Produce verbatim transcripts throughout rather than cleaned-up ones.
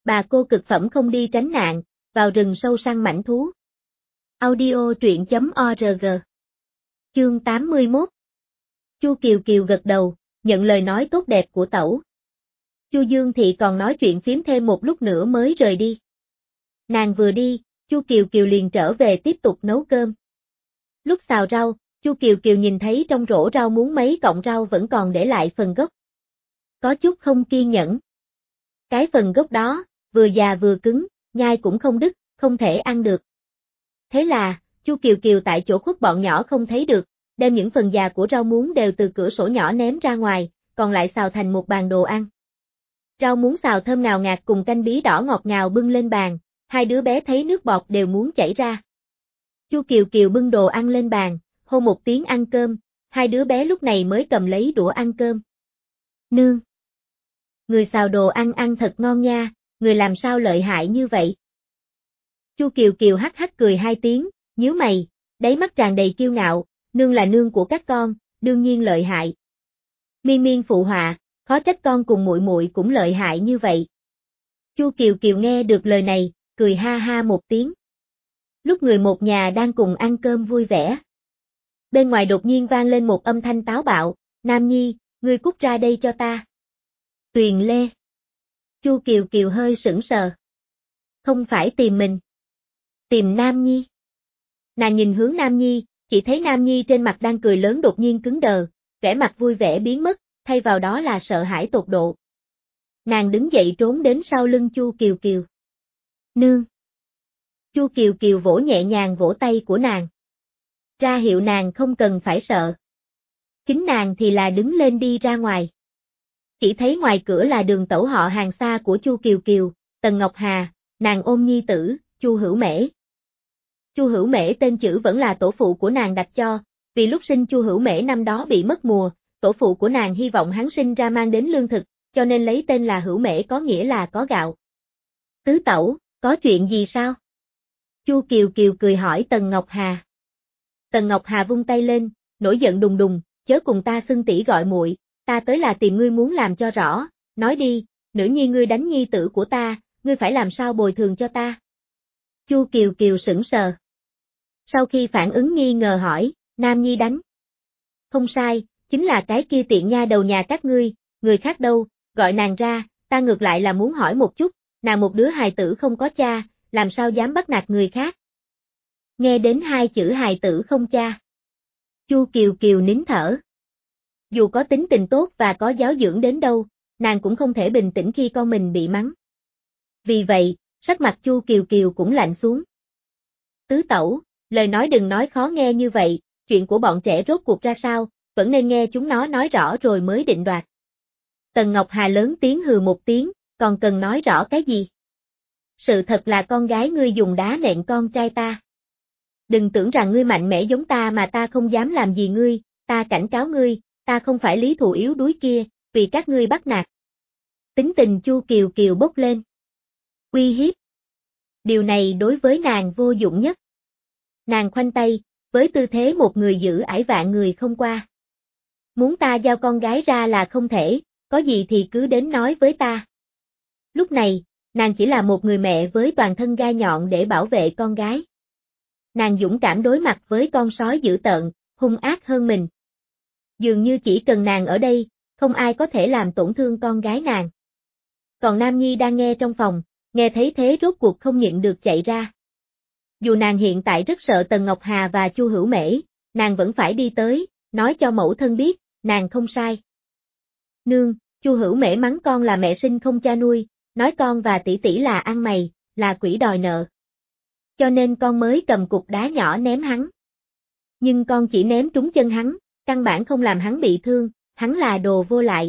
Bà cô cực phẩm không đi tránh nạn, vào rừng sâu săn mãnh thú. Audio truyện chấm org. Chương tám mươi mốt. Chu Kiều Kiều gật đầu, nhận lời nói tốt đẹp của tẩu. Chu Dương Thị còn nói chuyện phím thêm một lúc nữa mới rời đi. Nàng vừa đi, Chu Kiều Kiều liền trở về tiếp tục nấu cơm. Lúc xào rau, Chu Kiều Kiều nhìn thấy trong rổ rau muống mấy cọng rau vẫn còn để lại phần gốc. Có chút không kiên nhẫn. Cái phần gốc đó, vừa già vừa cứng, nhai cũng không đứt, không thể ăn được. Thế là, Chu Kiều Kiều tại chỗ khuất bọn nhỏ không thấy được, đem những phần già của rau muống đều từ cửa sổ nhỏ ném ra ngoài, còn lại xào thành một bàn đồ ăn. Rau muống xào thơm ngào ngạt cùng canh bí đỏ ngọt ngào bưng lên bàn, hai đứa bé thấy nước bọt đều muốn chảy ra. Chu Kiều Kiều bưng đồ ăn lên bàn, hô một tiếng ăn cơm, hai đứa bé lúc này mới cầm lấy đũa ăn cơm. Nương! Người xào đồ ăn ăn thật ngon nha, người làm sao lợi hại như vậy? Chu Kiều Kiều hắc hắc cười hai tiếng, nhíu mày, đáy mắt tràn đầy kiêu ngạo, nương là nương của các con, đương nhiên lợi hại. Miên Miên phụ họa, khó trách con cùng muội muội cũng lợi hại như vậy. Chu Kiều Kiều nghe được lời này, cười ha ha một tiếng. Lúc người một nhà đang cùng ăn cơm vui vẻ. Bên ngoài đột nhiên vang lên một âm thanh táo bạo, Nam Nhi, ngươi cút ra đây cho ta. Tuyền Lê. Chu Kiều Kiều hơi sững sờ. Không phải tìm mình. Tìm Nam Nhi. Nàng nhìn hướng Nam Nhi, chỉ thấy Nam Nhi trên mặt đang cười lớn đột nhiên cứng đờ, vẻ mặt vui vẻ biến mất, thay vào đó là sợ hãi tột độ. Nàng đứng dậy trốn đến sau lưng Chu Kiều Kiều. Nương. Chu Kiều Kiều vỗ nhẹ nhàng vỗ tay của nàng. Ra hiệu nàng không cần phải sợ. Chính nàng thì là đứng lên đi ra ngoài. Chỉ thấy ngoài cửa là đường tẩu họ hàng xa của Chu Kiều Kiều, Tần Ngọc Hà, nàng ôm nhi tử, Chu Hữu Mễ. Chu Hữu Mễ tên chữ vẫn là tổ phụ của nàng đặt cho, vì lúc sinh Chu Hữu Mễ năm đó bị mất mùa, tổ phụ của nàng hy vọng hắn sinh ra mang đến lương thực, cho nên lấy tên là Hữu Mễ có nghĩa là có gạo. Tứ tẩu, có chuyện gì sao? Chu Kiều Kiều cười hỏi Tần Ngọc Hà. Tần Ngọc Hà vung tay lên, nổi giận đùng đùng, chớ cùng ta xưng tỷ gọi muội, ta tới là tìm ngươi muốn làm cho rõ, nói đi, nữ nhi ngươi đánh nhi tử của ta, ngươi phải làm sao bồi thường cho ta? Chu Kiều Kiều sững sờ. Sau khi phản ứng nghi ngờ hỏi, Nam Nhi đánh. Không sai, chính là cái kia tiện nha đầu nhà các ngươi, người khác đâu, gọi nàng ra, ta ngược lại là muốn hỏi một chút, nàng một đứa hài tử không có cha, làm sao dám bắt nạt người khác? Nghe đến hai chữ hài tử không cha. Chu Kiều Kiều nín thở. Dù có tính tình tốt và có giáo dưỡng đến đâu, nàng cũng không thể bình tĩnh khi con mình bị mắng. Vì vậy, sắc mặt Chu Kiều Kiều cũng lạnh xuống. Tứ tẩu, lời nói đừng nói khó nghe như vậy, chuyện của bọn trẻ rốt cuộc ra sao, vẫn nên nghe chúng nó nói rõ rồi mới định đoạt. Tần Ngọc Hà lớn tiếng hừ một tiếng, còn cần nói rõ cái gì? Sự thật là con gái ngươi dùng đá nện con trai ta. Đừng tưởng rằng ngươi mạnh mẽ giống ta mà ta không dám làm gì ngươi, ta cảnh cáo ngươi, ta không phải Lý Thù yếu đuối kia, vì các ngươi bắt nạt. Tính tình Chu Kiều Kiều bốc lên. Uy hiếp. Điều này đối với nàng vô dụng nhất. Nàng khoanh tay, với tư thế một người giữ ải vạn người không qua. Muốn ta giao con gái ra là không thể, có gì thì cứ đến nói với ta. Lúc này, nàng chỉ là một người mẹ với toàn thân gai nhọn để bảo vệ con gái. Nàng dũng cảm đối mặt với con sói dữ tợn, hung ác hơn mình. Dường như chỉ cần nàng ở đây, không ai có thể làm tổn thương con gái nàng. Còn Nam Nhi đang nghe trong phòng, nghe thấy thế rốt cuộc không nhịn được chạy ra. Dù nàng hiện tại rất sợ Tần Ngọc Hà và Chu Hữu Mễ, nàng vẫn phải đi tới, nói cho mẫu thân biết, nàng không sai. Nương, Chu Hữu Mễ mắng con là mẹ sinh không cha nuôi, nói con và tỷ tỷ là ăn mày, là quỷ đòi nợ. Cho nên con mới cầm cục đá nhỏ ném hắn. Nhưng con chỉ ném trúng chân hắn, căn bản không làm hắn bị thương, hắn là đồ vô lại.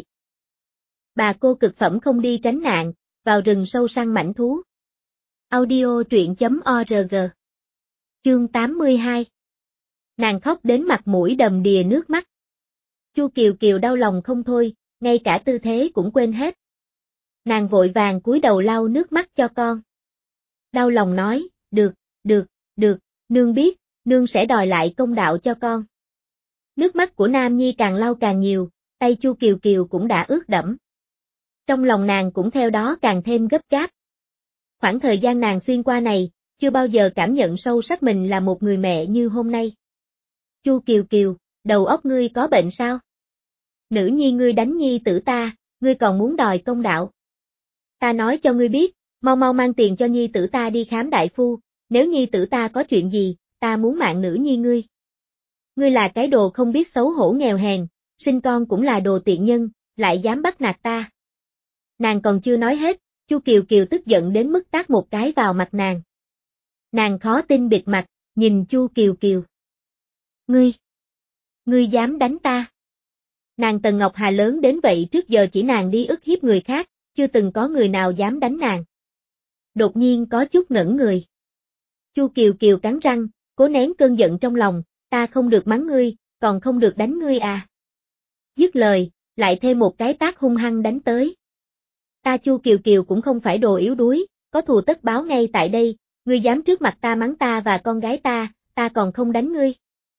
Bà cô cực phẩm không đi tránh nạn, vào rừng sâu săn mãnh thú. Audio truyện chấm org. Chương tám mươi hai. Nàng khóc đến mặt mũi đầm đìa nước mắt. Chu Kiều Kiều đau lòng không thôi, ngay cả tư thế cũng quên hết. Nàng vội vàng cúi đầu lau nước mắt cho con. Đau lòng nói, được, được, được, nương biết, nương sẽ đòi lại công đạo cho con. Nước mắt của Nam Nhi càng lau càng nhiều, tay Chu Kiều Kiều cũng đã ướt đẫm. Trong lòng nàng cũng theo đó càng thêm gấp gáp. Khoảng thời gian nàng xuyên qua này, chưa bao giờ cảm nhận sâu sắc mình là một người mẹ như hôm nay. Chu Kiều Kiều, đầu óc ngươi có bệnh sao? Nữ nhi ngươi đánh nhi tử ta, ngươi còn muốn đòi công đạo. Ta nói cho ngươi biết, mau mau mang tiền cho nhi tử ta đi khám đại phu, nếu nhi tử ta có chuyện gì, ta muốn mạng nữ nhi ngươi. Ngươi là cái đồ không biết xấu hổ nghèo hèn, sinh con cũng là đồ tiện nhân, lại dám bắt nạt ta. Nàng còn chưa nói hết, Chu Kiều Kiều tức giận đến mức tát một cái vào mặt nàng. Nàng khó tin bịt mặt, nhìn Chu Kiều Kiều. Ngươi, ngươi dám đánh ta? Nàng Tần Ngọc Hà lớn đến vậy trước giờ chỉ nàng đi ức hiếp người khác, chưa từng có người nào dám đánh nàng. Đột nhiên có chút ngẩn người. Chu Kiều Kiều cắn răng, cố nén cơn giận trong lòng, ta không được mắng ngươi, còn không được đánh ngươi à. Dứt lời, lại thêm một cái tát hung hăng đánh tới. Ta Chu Kiều Kiều cũng không phải đồ yếu đuối, có thù tất báo ngay tại đây, ngươi dám trước mặt ta mắng ta và con gái ta, ta còn không đánh ngươi.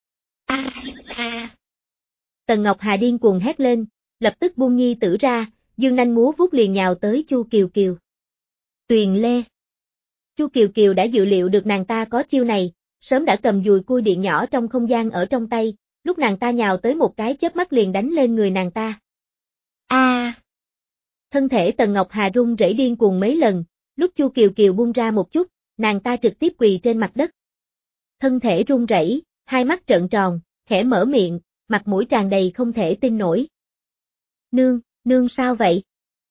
A a. Tần Ngọc Hà điên cuồng hét lên, lập tức buông nhi tử ra, dương nanh múa vuốt liền nhào tới Chu Kiều Kiều. Tuyền Lê. Chu Kiều Kiều đã dự liệu được nàng ta có chiêu này, sớm đã cầm dùi cui điện nhỏ trong không gian ở trong tay, lúc nàng ta nhào tới một cái chớp mắt liền đánh lên người nàng ta. A! À. Thân thể Tần Ngọc Hà rung rẩy điên cuồng mấy lần, lúc Chu Kiều Kiều buông ra một chút, nàng ta trực tiếp quỳ trên mặt đất. Thân thể run rẩy, hai mắt trợn tròn, khẽ mở miệng, mặt mũi tràn đầy không thể tin nổi. Nương, nương sao vậy?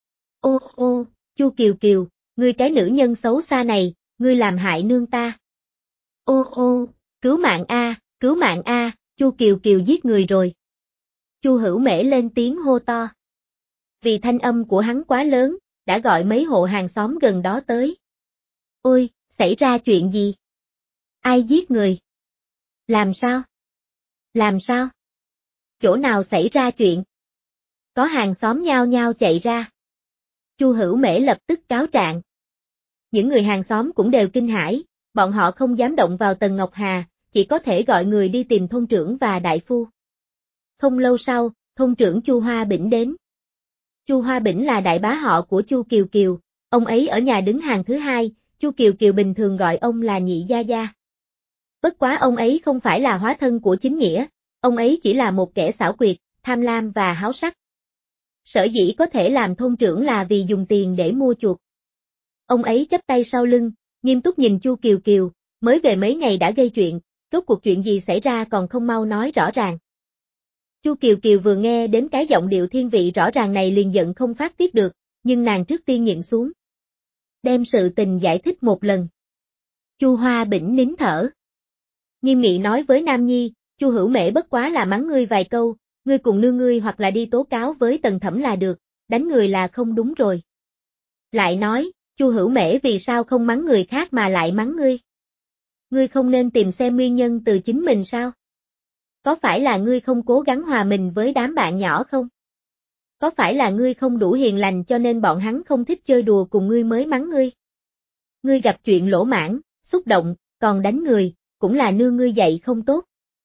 Ô ô, Chu Kiều Kiều, ngươi cái nữ nhân xấu xa này, ngươi làm hại nương ta. Ô ô, cứu mạng a, cứu mạng a, Chu Kiều Kiều giết người rồi. Chu Hữu Mễ lên tiếng hô to. Vì thanh âm của hắn quá lớn, đã gọi mấy hộ hàng xóm gần đó tới. Ôi, xảy ra chuyện gì? Ai giết người? Làm sao? Làm sao? Chỗ nào xảy ra chuyện? Có hàng xóm nhao nhao chạy ra. Chu Hữu Mễ lập tức cáo trạng. Những người hàng xóm cũng đều kinh hãi, bọn họ không dám động vào Tần Ngọc Hà, chỉ có thể gọi người đi tìm thôn trưởng và đại phu. Không lâu sau, thôn trưởng Chu Hoa Bỉnh đến. Chu Hoa Bỉnh là đại bá họ của Chu Kiều Kiều, ông ấy ở nhà đứng hàng thứ hai, Chu Kiều Kiều bình thường gọi ông là nhị gia gia. Bất quá ông ấy không phải là hóa thân của chính nghĩa, ông ấy chỉ là một kẻ xảo quyệt, tham lam và háo sắc. Sở dĩ có thể làm thôn trưởng là vì dùng tiền để mua chuộc. Ông ấy chắp tay sau lưng, nghiêm túc nhìn Chu Kiều Kiều, mới về mấy ngày đã gây chuyện, rốt cuộc chuyện gì xảy ra còn không mau nói rõ ràng. Chu Kiều Kiều vừa nghe đến cái giọng điệu thiên vị rõ ràng này liền giận không phát tiết được, nhưng nàng trước tiên nhịn xuống. Đem sự tình giải thích một lần. Chu Hoa Bỉnh nín thở. Nghiêm nghị nói với Nam Nhi, Chu Hữu Mễ bất quá là mắng ngươi vài câu, ngươi cùng nương ngươi hoặc là đi tố cáo với Tần Thẩm là được, đánh người là không đúng rồi. Lại nói, Chu Hữu Mễ vì sao không mắng người khác mà lại mắng ngươi? Ngươi không nên tìm xem nguyên nhân từ chính mình sao? Có phải là ngươi không cố gắng hòa mình với đám bạn nhỏ không? Có phải là ngươi không đủ hiền lành cho nên bọn hắn không thích chơi đùa cùng ngươi mới mắng ngươi? Ngươi gặp chuyện lỗ mãng, xúc động, còn đánh người, cũng là nương ngươi dạy không tốt.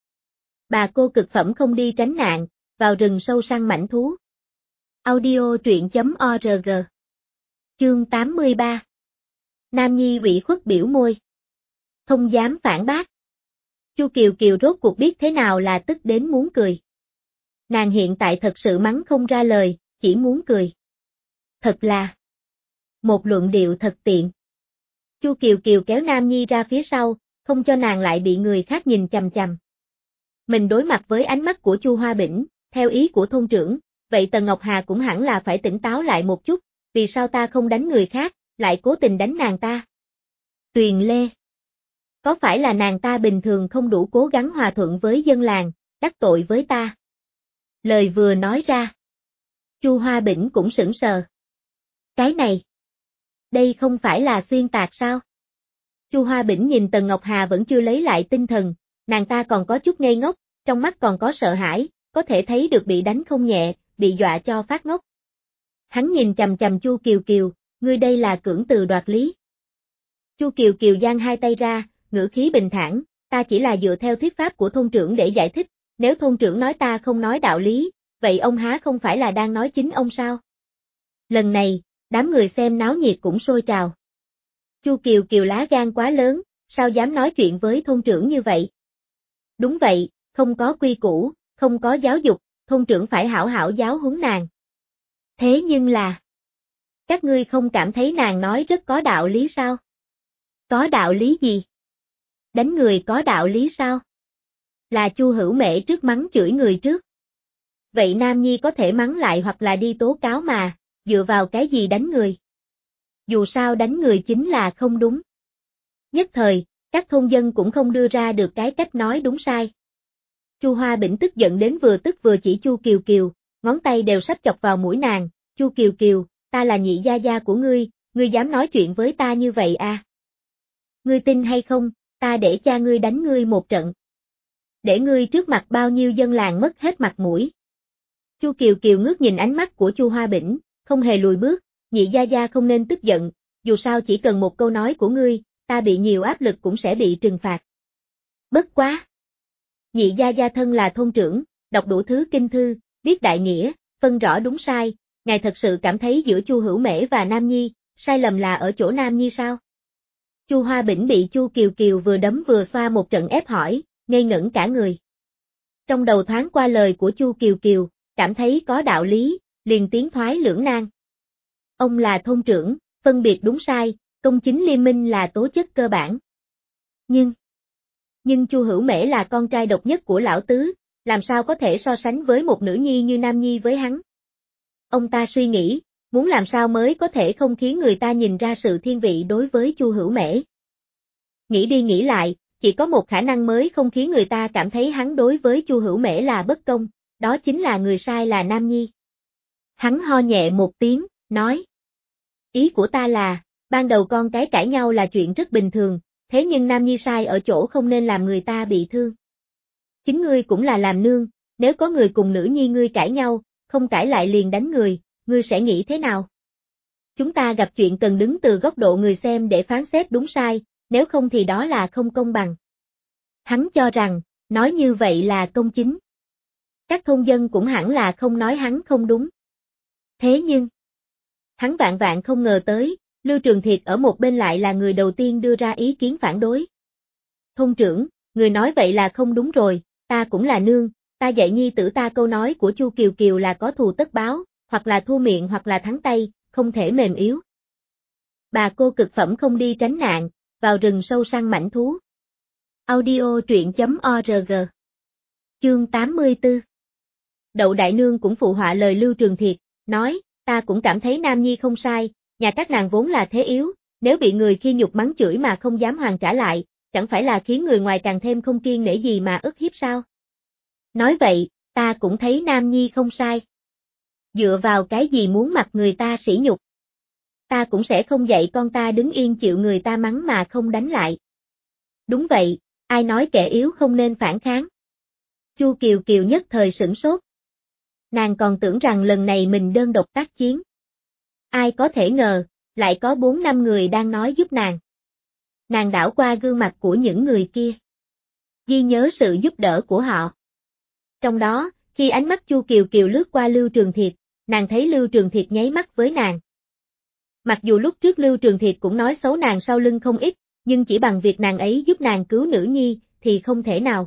Bà cô cực phẩm không đi tránh nạn, vào rừng sâu săn mãnh thú. Audio truyện chấm org. Chương tám mươi ba. Nam Nhi ủy khuất biểu môi. Không dám phản bác. Chu Kiều Kiều rốt cuộc biết thế nào là tức đến muốn cười. Nàng hiện tại thật sự mắng không ra lời, chỉ muốn cười. Thật là một luận điệu thật tiện. Chu Kiều Kiều kéo Nam Nhi ra phía sau, không cho nàng lại bị người khác nhìn chằm chằm. Mình đối mặt với ánh mắt của Chu Hoa Bỉnh, theo ý của thôn trưởng, vậy Tần Ngọc Hà cũng hẳn là phải tỉnh táo lại một chút, vì sao ta không đánh người khác, lại cố tình đánh nàng ta? Tuyền Lê. Có phải là nàng ta bình thường không đủ cố gắng hòa thuận với dân làng, đắc tội với ta? Lời vừa nói ra. Chu Hoa Bỉnh cũng sững sờ. Cái này. Đây không phải là xuyên tạc sao? Chu Hoa Bỉnh nhìn Tần Ngọc Hà vẫn chưa lấy lại tinh thần, nàng ta còn có chút ngây ngốc, trong mắt còn có sợ hãi, có thể thấy được bị đánh không nhẹ, bị dọa cho phát ngốc. Hắn nhìn chằm chằm Chu Kiều Kiều, ngươi đây là cưỡng từ đoạt lý. Chu Kiều Kiều giang hai tay ra, ngữ khí bình thản, ta chỉ là dựa theo thuyết pháp của thôn trưởng để giải thích, nếu thôn trưởng nói ta không nói đạo lý, vậy ông há không phải là đang nói chính ông sao? Lần này, đám người xem náo nhiệt cũng sôi trào. Chu Kiều Kiều lá gan quá lớn, sao dám nói chuyện với thôn trưởng như vậy? Đúng vậy, không có quy củ, không có giáo dục, thôn trưởng phải hảo hảo giáo huấn nàng. Thế nhưng là, các ngươi không cảm thấy nàng nói rất có đạo lý sao? Có đạo lý gì? Đánh người có đạo lý sao? Là Chu Hữu Mễ trước mắng chửi người trước. Vậy Nam Nhi có thể mắng lại hoặc là đi tố cáo mà, dựa vào cái gì đánh người? Dù sao đánh người chính là không đúng. Nhất thời, các thôn dân cũng không đưa ra được cái cách nói đúng sai. Chu Hoa Bỉnh tức giận đến vừa tức vừa chỉ Chu Kiều Kiều, ngón tay đều sắp chọc vào mũi nàng. Chu Kiều Kiều, ta là nhị gia gia của ngươi, ngươi dám nói chuyện với ta như vậy à? Ngươi tin hay không, ta để cha ngươi đánh ngươi một trận. Để ngươi trước mặt bao nhiêu dân làng mất hết mặt mũi. Chu Kiều Kiều ngước nhìn ánh mắt của Chu Hoa Bỉnh, không hề lùi bước, nhị gia gia không nên tức giận, dù sao chỉ cần một câu nói của ngươi, ta bị nhiều áp lực cũng sẽ bị trừng phạt. Bất quá! Nhị gia gia thân là thôn trưởng, đọc đủ thứ kinh thư, biết đại nghĩa, phân rõ đúng sai, ngài thật sự cảm thấy giữa Chu Hữu Mễ và Nam Nhi, sai lầm là ở chỗ Nam Nhi sao? Chu Hoa Bỉnh bị Chu Kiều Kiều vừa đấm vừa xoa một trận ép hỏi, ngây ngẩn cả người. Trong đầu thoáng qua lời của Chu Kiều Kiều, cảm thấy có đạo lý, liền tiến thoái lưỡng nan. Ông là thôn trưởng, phân biệt đúng sai, công chính liên minh là tố chất cơ bản. Nhưng, nhưng Chu Hữu Mễ là con trai độc nhất của lão tứ, làm sao có thể so sánh với một nữ nhi như Nam Nhi với hắn? Ông ta suy nghĩ, muốn làm sao mới có thể không khiến người ta nhìn ra sự thiên vị đối với Chu Hữu Mễ. Nghĩ đi nghĩ lại, chỉ có một khả năng mới không khiến người ta cảm thấy hắn đối với Chu Hữu Mễ là bất công, đó chính là người sai là Nam Nhi. Hắn ho nhẹ một tiếng, nói. Ý của ta là, ban đầu con cái cãi nhau là chuyện rất bình thường, thế nhưng Nam Nhi sai ở chỗ không nên làm người ta bị thương. Chính ngươi cũng là làm nương, nếu có người cùng nữ nhi ngươi cãi nhau, không cãi lại liền đánh người, ngươi sẽ nghĩ thế nào? Chúng ta gặp chuyện cần đứng từ góc độ người xem để phán xét đúng sai, nếu không thì đó là không công bằng. Hắn cho rằng, nói như vậy là công chính. Các thôn dân cũng hẳn là không nói hắn không đúng. Thế nhưng, hắn vạn vạn không ngờ tới, Lưu Trường Thiệt ở một bên lại là người đầu tiên đưa ra ý kiến phản đối. Thôn trưởng, người nói vậy là không đúng rồi, ta cũng là nương, ta dạy nhi tử ta câu nói của Chu Kiều Kiều là có thù tất báo, hoặc là thua miệng hoặc là thắng tay, không thể mềm yếu. Bà cô cực phẩm không đi tránh nạn, vào rừng sâu săn mãnh thú. Audio truyện chấm org. Chương tám mươi tư. Đậu Đại Nương cũng phụ họa lời Lưu Trường Thiệt, nói, ta cũng cảm thấy Nam Nhi không sai, nhà các nàng vốn là thế yếu, nếu bị người khi nhục mắng chửi mà không dám hoàn trả lại, chẳng phải là khiến người ngoài càng thêm không kiêng nể gì mà ức hiếp sao? Nói vậy, ta cũng thấy Nam Nhi không sai. Dựa vào cái gì muốn mặc người ta sỉ nhục? Ta cũng sẽ không dạy con ta đứng yên chịu người ta mắng mà không đánh lại. Đúng vậy, ai nói kẻ yếu không nên phản kháng? Chu Kiều Kiều nhất thời sửng sốt. Nàng còn tưởng rằng lần này mình đơn độc tác chiến. Ai có thể ngờ, lại có bốn năm người đang nói giúp nàng. Nàng đảo qua gương mặt của những người kia. Ghi nhớ sự giúp đỡ của họ. Trong đó, khi ánh mắt Chu Kiều Kiều lướt qua Lưu Trường Thiệt, nàng thấy Lưu Trường Thiệt nháy mắt với nàng. Mặc dù lúc trước Lưu Trường Thiệt cũng nói xấu nàng sau lưng không ít, nhưng chỉ bằng việc nàng ấy giúp nàng cứu nữ nhi, thì không thể nào.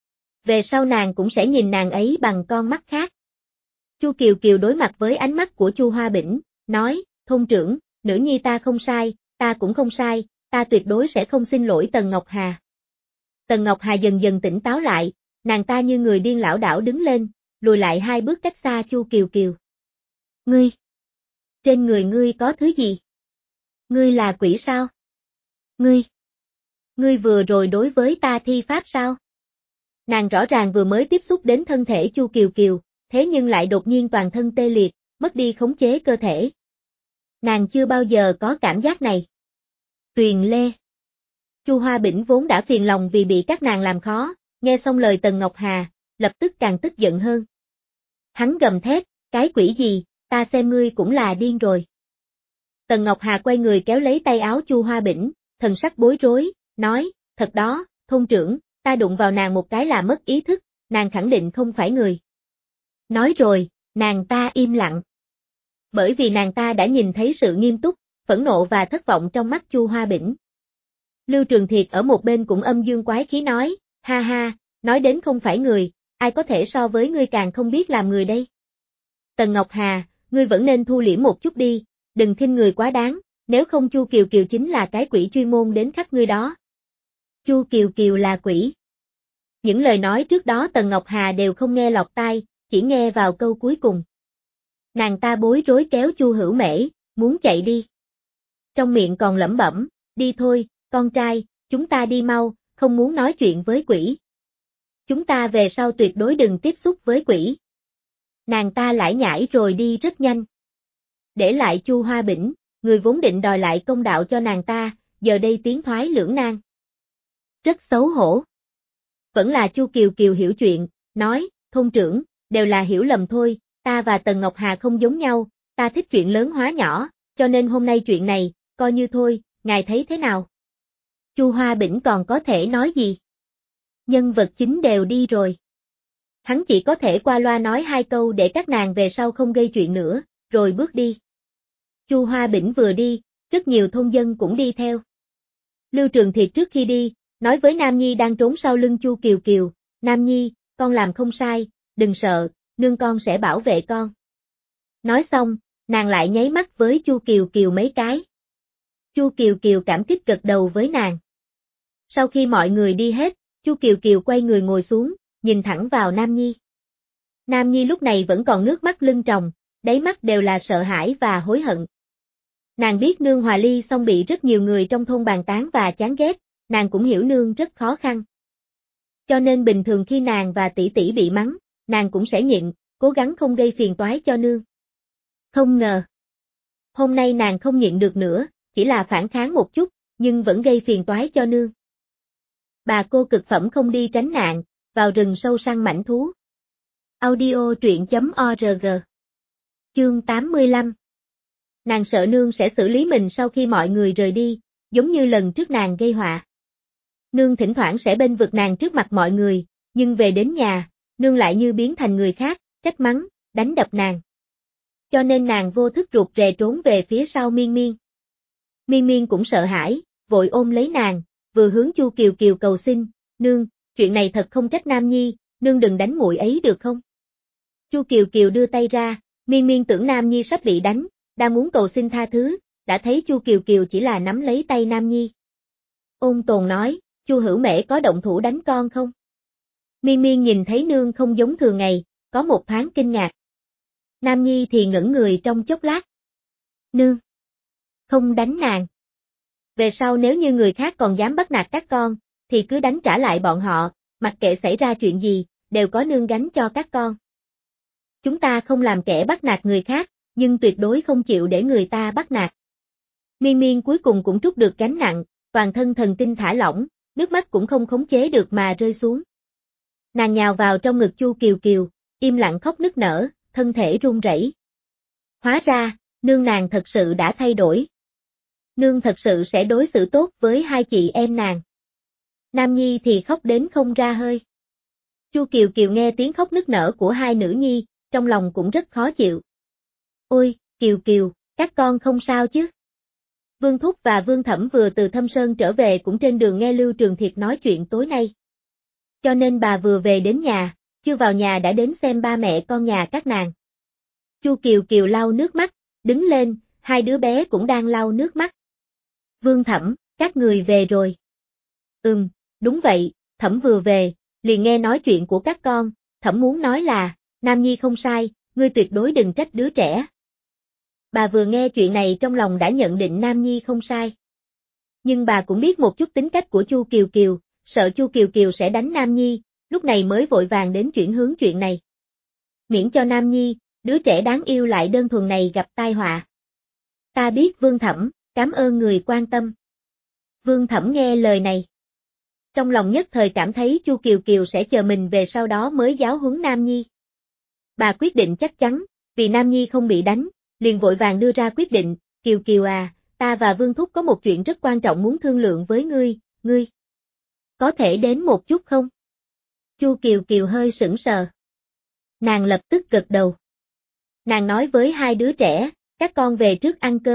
Về sau nàng cũng sẽ nhìn nàng ấy bằng con mắt khác. Chu Kiều Kiều đối mặt với ánh mắt của Chu Hoa Bỉnh, nói, thôn trưởng, nữ nhi ta không sai, ta cũng không sai, ta tuyệt đối sẽ không xin lỗi Tần Ngọc Hà. Tần Ngọc Hà dần dần tỉnh táo lại, nàng ta như người điên lảo đảo đứng lên, lùi lại hai bước cách xa Chu Kiều Kiều. Ngươi! Trên người ngươi có thứ gì? Ngươi là quỷ sao? Ngươi! Ngươi vừa rồi đối với ta thi pháp sao? Nàng rõ ràng vừa mới tiếp xúc đến thân thể Chu Kiều Kiều, thế nhưng lại đột nhiên toàn thân tê liệt, mất đi khống chế cơ thể. Nàng chưa bao giờ có cảm giác này. Tuyền Lê. Chu Hoa Bỉnh vốn đã phiền lòng vì bị các nàng làm khó, nghe xong lời Tần Ngọc Hà, lập tức càng tức giận hơn. Hắn gầm thét, cái quỷ gì, ta xem ngươi cũng là điên rồi. Tần Ngọc Hà quay người kéo lấy tay áo Chu Hoa Bỉnh, thần sắc bối rối, nói, thật đó, thôn trưởng, ta đụng vào nàng một cái là mất ý thức, nàng khẳng định không phải người. Nói rồi, nàng ta im lặng. Bởi vì nàng ta đã nhìn thấy sự nghiêm túc, phẫn nộ và thất vọng trong mắt Chu Hoa Bỉnh. Lưu Trường Thiệt ở một bên cũng âm dương quái khí nói, ha ha, nói đến không phải người, ai có thể so với ngươi càng không biết làm người đây. Tần Ngọc Hà, ngươi vẫn nên thu liễm một chút đi, đừng khinh người quá đáng, nếu không Chu Kiều Kiều chính là cái quỷ chuyên môn đến khắc ngươi đó. Chu Kiều Kiều là quỷ. Những lời nói trước đó Tần Ngọc Hà đều không nghe lọt tai, chỉ nghe vào câu cuối cùng. Nàng ta bối rối kéo Chu Hữu Mễ, muốn chạy đi. Trong miệng còn lẩm bẩm, đi thôi, con trai, chúng ta đi mau, không muốn nói chuyện với quỷ. Chúng ta về sau tuyệt đối đừng tiếp xúc với quỷ. Nàng ta lải nhải rồi đi rất nhanh. Để lại Chu Hoa Bỉnh, người vốn định đòi lại công đạo cho nàng ta, giờ đây tiến thoái lưỡng nan. Rất xấu hổ. Vẫn là Chu Kiều Kiều hiểu chuyện, nói, thôn trưởng, đều là hiểu lầm thôi, ta và Tần Ngọc Hà không giống nhau, ta thích chuyện lớn hóa nhỏ, cho nên hôm nay chuyện này, coi như thôi, ngài thấy thế nào? Chu Hoa Bỉnh còn có thể nói gì? Nhân vật chính đều đi rồi. Hắn chỉ có thể qua loa nói hai câu để các nàng về sau không gây chuyện nữa, rồi bước đi. Chu Hoa Bỉnh vừa đi, rất nhiều thôn dân cũng đi theo. Lưu Trường Thiệt trước khi đi, nói với Nam Nhi đang trốn sau lưng Chu Kiều Kiều, Nam Nhi, con làm không sai, đừng sợ, nương con sẽ bảo vệ con. Nói xong, nàng lại nháy mắt với Chu Kiều Kiều mấy cái. Chu Kiều Kiều cảm kích gật đầu với nàng. Sau khi mọi người đi hết, Chu Kiều Kiều quay người ngồi xuống, nhìn thẳng vào Nam Nhi. Nam Nhi lúc này vẫn còn nước mắt lưng tròng, đáy mắt đều là sợ hãi và hối hận. Nàng biết nương hòa ly xong bị rất nhiều người trong thôn bàn tán và chán ghét, nàng cũng hiểu nương rất khó khăn. Cho nên bình thường khi nàng và tỷ tỷ bị mắng, nàng cũng sẽ nhịn, cố gắng không gây phiền toái cho nương. Không ngờ. Hôm nay nàng không nhịn được nữa, chỉ là phản kháng một chút, nhưng vẫn gây phiền toái cho nương. Bà cô cực phẩm không đi tránh nạn, vào rừng sâu săn mãnh thú. Audio truyện chấm org. Chương tám mươi lăm. Nàng sợ nương sẽ xử lý mình sau khi mọi người rời đi, giống như lần trước nàng gây họa. Nương thỉnh thoảng sẽ bênh vực nàng trước mặt mọi người, nhưng về đến nhà, nương lại như biến thành người khác, trách mắng, đánh đập nàng. Cho nên nàng vô thức rụt rè trốn về phía sau Miên Miên. Miên Miên cũng sợ hãi, vội ôm lấy nàng, vừa hướng Chu Kiều Kiều cầu xin, nương, chuyện này thật không trách Nam Nhi, nương đừng đánh muội ấy được không? Chu Kiều Kiều đưa tay ra, Miên Miên tưởng Nam Nhi sắp bị đánh, đang muốn cầu xin tha thứ, đã thấy Chu Kiều Kiều chỉ là nắm lấy tay Nam Nhi. Ôn Tồn nói, Chu Hữu Mễ có động thủ đánh con không? Miên Miên nhìn thấy nương không giống thường ngày, có một thoáng kinh ngạc. Nam Nhi thì ngẩn người trong chốc lát. Nương! Không đánh nàng. Về sau nếu như người khác còn dám bắt nạt các con, thì cứ đánh trả lại bọn họ, mặc kệ xảy ra chuyện gì, đều có nương gánh cho các con. Chúng ta không làm kẻ bắt nạt người khác, nhưng tuyệt đối không chịu để người ta bắt nạt. Miên Miên cuối cùng cũng trút được gánh nặng, toàn thân thần kinh thả lỏng, nước mắt cũng không khống chế được mà rơi xuống. Nàng nhào vào trong ngực Chu Kiều Kiều, im lặng khóc nức nở, thân thể run rẩy. Hóa ra, nương nàng thật sự đã thay đổi. Nương thật sự sẽ đối xử tốt với hai chị em nàng. Nam Nhi thì khóc đến không ra hơi. Chu Kiều Kiều nghe tiếng khóc nức nở của hai nữ nhi, trong lòng cũng rất khó chịu. Ôi, Kiều Kiều, các con không sao chứ? Vương Thúc và Vương Thẩm vừa từ Thâm Sơn trở về cũng trên đường nghe Lưu Trường Thiệt nói chuyện tối nay. Cho nên bà vừa về đến nhà, chưa vào nhà đã đến xem ba mẹ con nhà các nàng. Chu Kiều Kiều lau nước mắt, đứng lên, hai đứa bé cũng đang lau nước mắt. Vương Thẩm, các người về rồi. Ừm, đúng vậy, Thẩm vừa về, liền nghe nói chuyện của các con, Thẩm muốn nói là, Nam Nhi không sai, ngươi tuyệt đối đừng trách đứa trẻ. Bà vừa nghe chuyện này trong lòng đã nhận định Nam Nhi không sai. Nhưng bà cũng biết một chút tính cách của Chu Kiều Kiều, sợ Chu Kiều Kiều sẽ đánh Nam Nhi, lúc này mới vội vàng đến chuyển hướng chuyện này. Miễn cho Nam Nhi, đứa trẻ đáng yêu lại đơn thuần này gặp tai họa. Ta biết Vương Thẩm, cảm ơn người quan tâm. Vương Thẩm nghe lời này. Trong lòng nhất thời cảm thấy Chu Kiều Kiều sẽ chờ mình về sau đó mới giáo huấn Nam Nhi. Bà quyết định chắc chắn, vì Nam Nhi không bị đánh, liền vội vàng đưa ra quyết định, Kiều Kiều à, ta và Vương Thúc có một chuyện rất quan trọng muốn thương lượng với ngươi, ngươi. Có thể đến một chút không? Chu Kiều Kiều hơi sững sờ. Nàng lập tức gật đầu. Nàng nói với hai đứa trẻ, các con về trước ăn cơm,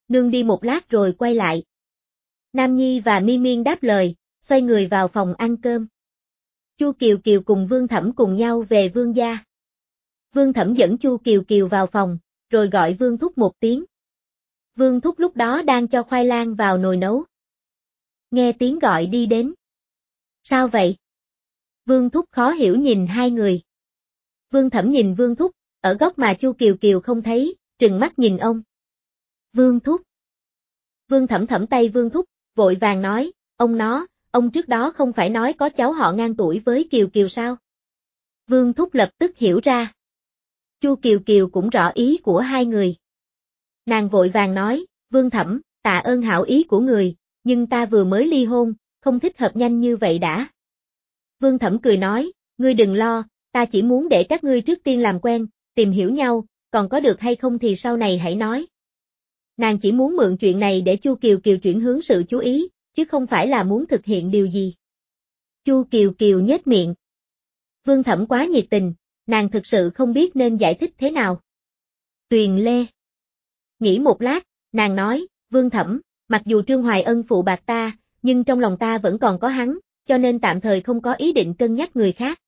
nương đi một lát rồi quay lại. Nam Nhi và Mi Miên đáp lời, xoay người vào phòng ăn cơm. Chu Kiều Kiều cùng Vương Thẩm cùng nhau về Vương gia. Vương Thẩm dẫn Chu Kiều Kiều vào phòng, rồi gọi Vương Thúc một tiếng. Vương Thúc lúc đó đang cho khoai lang vào nồi nấu. Nghe tiếng gọi đi đến. Sao vậy? Vương Thúc khó hiểu nhìn hai người. Vương Thẩm nhìn Vương Thúc, ở góc mà Chu Kiều Kiều không thấy, trừng mắt nhìn ông. Vương Thúc. Vương Thẩm thẩm tay Vương Thúc, vội vàng nói, ông nó, ông trước đó không phải nói có cháu họ ngang tuổi với Kiều Kiều sao? Vương Thúc lập tức hiểu ra. Chu Kiều Kiều cũng rõ ý của hai người. Nàng vội vàng nói, Vương Thẩm, tạ ơn hảo ý của người, nhưng ta vừa mới ly hôn, không thích hợp nhanh như vậy đã. Vương Thẩm cười nói, ngươi đừng lo, ta chỉ muốn để các ngươi trước tiên làm quen, tìm hiểu nhau, còn có được hay không thì sau này hãy nói. Nàng chỉ muốn mượn chuyện này để Chu Kiều Kiều chuyển hướng sự chú ý, chứ không phải là muốn thực hiện điều gì. Chu Kiều Kiều nhếch miệng. Vương Thẩm quá nhiệt tình, nàng thực sự không biết nên giải thích thế nào. Tuyền Lê. Nghĩ một lát, nàng nói, Vương Thẩm, mặc dù Trương Hoài Ân phụ bạc ta, nhưng trong lòng ta vẫn còn có hắn, cho nên tạm thời không có ý định cân nhắc người khác.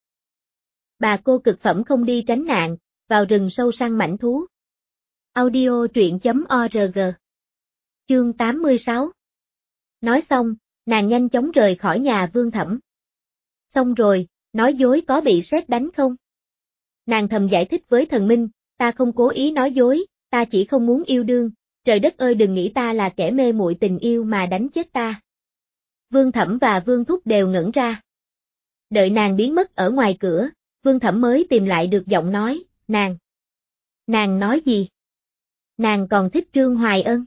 Bà cô cực phẩm không đi tránh nạn, vào rừng sâu săn mãnh thú. Audio truyện.org. Chương tám mươi sáu. Nói xong, nàng nhanh chóng rời khỏi nhà Vương Thẩm. Xong rồi, nói dối có bị sét đánh không? Nàng thầm giải thích với thần minh, ta không cố ý nói dối, ta chỉ không muốn yêu đương, trời đất ơi đừng nghĩ ta là kẻ mê muội tình yêu mà đánh chết ta. Vương Thẩm và Vương Thúc đều ngẩn ra. Đợi nàng biến mất ở ngoài cửa, Vương Thẩm mới tìm lại được giọng nói, nàng. Nàng nói gì? Nàng còn thích Trương Hoài Ân.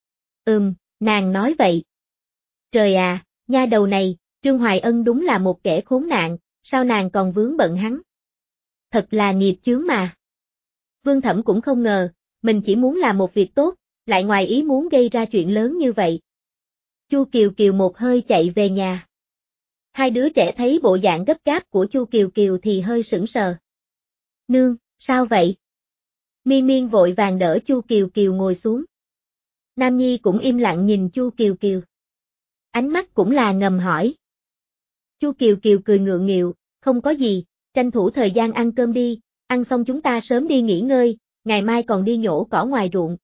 Ừm, nàng nói vậy. Trời à, nha đầu này, Trương Hoài Ân đúng là một kẻ khốn nạn, sao nàng còn vướng bận hắn? Thật là nghiệp chướng mà. Vương Thẩm cũng không ngờ, mình chỉ muốn làm một việc tốt, lại ngoài ý muốn gây ra chuyện lớn như vậy. Chu Kiều Kiều một hơi chạy về nhà. Hai đứa trẻ thấy bộ dạng gấp gáp của Chu Kiều Kiều thì hơi sững sờ. Nương, sao vậy? Mi Miên vội vàng đỡ Chu Kiều Kiều ngồi xuống. Nam Nhi cũng im lặng nhìn Chu Kiều Kiều. Ánh mắt cũng là ngầm hỏi. Chu Kiều Kiều cười ngượng nghịu, không có gì, tranh thủ thời gian ăn cơm đi, ăn xong chúng ta sớm đi nghỉ ngơi, ngày mai còn đi nhổ cỏ ngoài ruộng.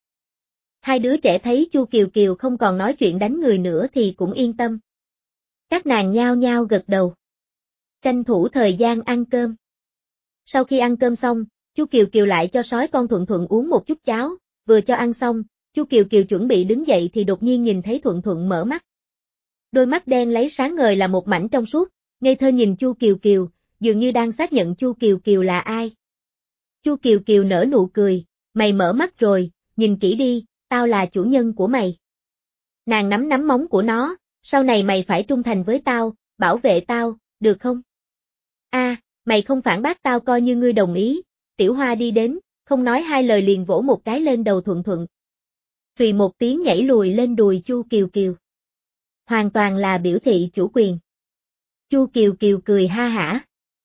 Hai đứa trẻ thấy Chu Kiều Kiều không còn nói chuyện đánh người nữa thì cũng yên tâm. Các nàng nhao nhao gật đầu. Tranh thủ thời gian ăn cơm. Sau khi ăn cơm xong, Chu Kiều Kiều lại cho sói con Thuận Thuận uống một chút cháo, vừa cho ăn xong, Chu Kiều Kiều chuẩn bị đứng dậy thì đột nhiên nhìn thấy Thuận Thuận mở mắt. Đôi mắt đen lấy sáng ngời là một mảnh trong suốt, ngây thơ nhìn Chu Kiều Kiều, dường như đang xác nhận Chu Kiều Kiều là ai. Chu Kiều Kiều nở nụ cười, mày mở mắt rồi, nhìn kỹ đi, tao là chủ nhân của mày. Nàng nắm nắm móng của nó, sau này mày phải trung thành với tao, bảo vệ tao, được không? A, à, mày không phản bác tao coi như ngươi đồng ý. Tiểu Hoa đi đến, không nói hai lời liền vỗ một cái lên đầu Thuận Thuận. Xùy một tiếng nhảy lùi lên đùi Chu Kiều Kiều. Hoàn toàn là biểu thị chủ quyền. Chu Kiều Kiều cười ha hả.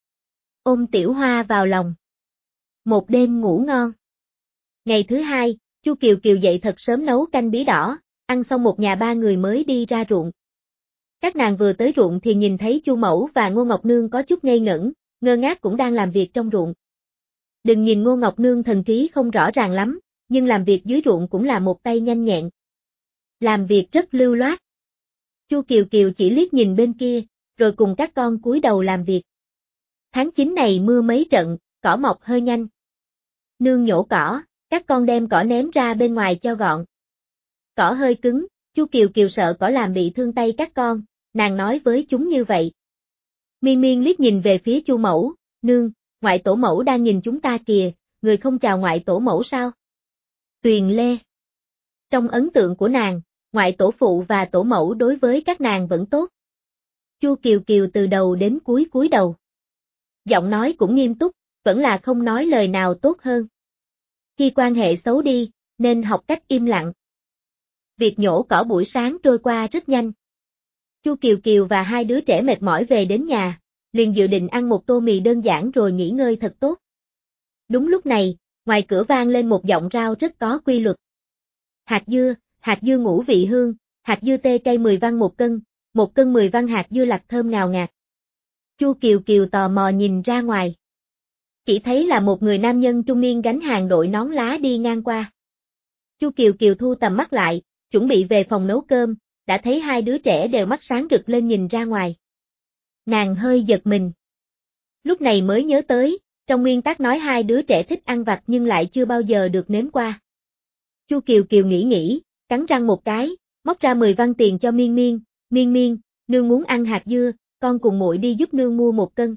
Ôm Tiểu Hoa vào lòng. Một đêm ngủ ngon. Ngày thứ hai, Chu Kiều Kiều dậy thật sớm nấu canh bí đỏ, ăn xong một nhà ba người mới đi ra ruộng. Các nàng vừa tới ruộng thì nhìn thấy Chu Mẫu và Ngô Ngọc Nương có chút ngây ngẩn, ngơ ngác cũng đang làm việc trong ruộng. Đừng nhìn Ngô Ngọc Nương thần trí không rõ ràng lắm, nhưng làm việc dưới ruộng cũng là một tay nhanh nhẹn. Làm việc rất lưu loát. Chu Kiều Kiều chỉ liếc nhìn bên kia, rồi cùng các con cúi đầu làm việc. Tháng chín này mưa mấy trận, cỏ mọc hơi nhanh. Nương nhổ cỏ, các con đem cỏ ném ra bên ngoài cho gọn. Cỏ hơi cứng, Chu Kiều Kiều sợ cỏ làm bị thương tay các con, nàng nói với chúng như vậy. Mi Miên liếc nhìn về phía Chu Mẫu, nương, ngoại tổ mẫu đang nhìn chúng ta kìa, người không chào ngoại tổ mẫu sao? Tuyền Lê. Trong ấn tượng của nàng, ngoại tổ phụ và tổ mẫu đối với các nàng vẫn tốt. Chu Kiều Kiều từ đầu đến cuối cúi đầu. Giọng nói cũng nghiêm túc, vẫn là không nói lời nào tốt hơn. Khi quan hệ xấu đi, nên học cách im lặng. Việc nhổ cỏ buổi sáng trôi qua rất nhanh. Chu Kiều Kiều và hai đứa trẻ mệt mỏi về đến nhà, liền dự định ăn một tô mì đơn giản rồi nghỉ ngơi thật tốt. Đúng lúc này, ngoài cửa vang lên một giọng rao rất có quy luật. Hạt dưa, hạt dưa ngũ vị hương, hạt dưa tê cây mười văn một cân, một cân mười văn hạt dưa lặt thơm ngào ngạt. Chu Kiều Kiều tò mò nhìn ra ngoài. Chỉ thấy là một người nam nhân trung niên gánh hàng đội nón lá đi ngang qua. Chu Kiều Kiều thu tầm mắt lại, chuẩn bị về phòng nấu cơm, đã thấy hai đứa trẻ đều mắt sáng rực lên nhìn ra ngoài. Nàng hơi giật mình. Lúc này mới nhớ tới, trong nguyên tắc nói hai đứa trẻ thích ăn vặt nhưng lại chưa bao giờ được nếm qua. Chu Kiều Kiều nghĩ nghĩ, cắn răng một cái, móc ra mười văn tiền cho Miên Miên, Miên Miên, nương muốn ăn hạt dưa, con cùng muội đi giúp nương mua một cân.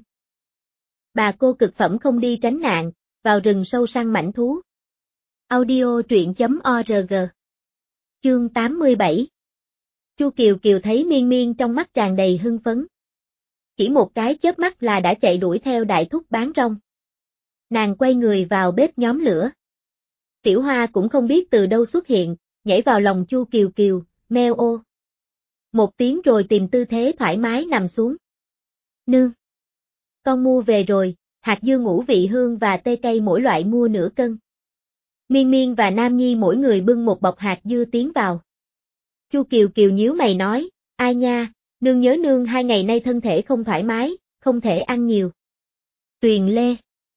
Bà cô cực phẩm không đi tránh nạn, vào rừng sâu săn mãnh thú. Audio truyện chấm org. Chương tám mươi bảy. Chu Kiều Kiều thấy Miên Miên trong mắt tràn đầy hưng phấn. Chỉ một cái chớp mắt là đã chạy đuổi theo đại thúc bán rong. Nàng quay người vào bếp nhóm lửa. Tiểu Hoa cũng không biết từ đâu xuất hiện, nhảy vào lòng Chu Kiều Kiều, meo ô. Một tiếng rồi tìm tư thế thoải mái nằm xuống. Nương. Con mua về rồi, hạt dưa ngũ vị hương và tê cây mỗi loại mua nửa cân. Miên Miên và Nam Nhi mỗi người bưng một bọc hạt dưa tiến vào. Chu Kiều Kiều nhíu mày nói, ai nha, nương nhớ nương hai ngày nay thân thể không thoải mái, không thể ăn nhiều. Tuyền Lê.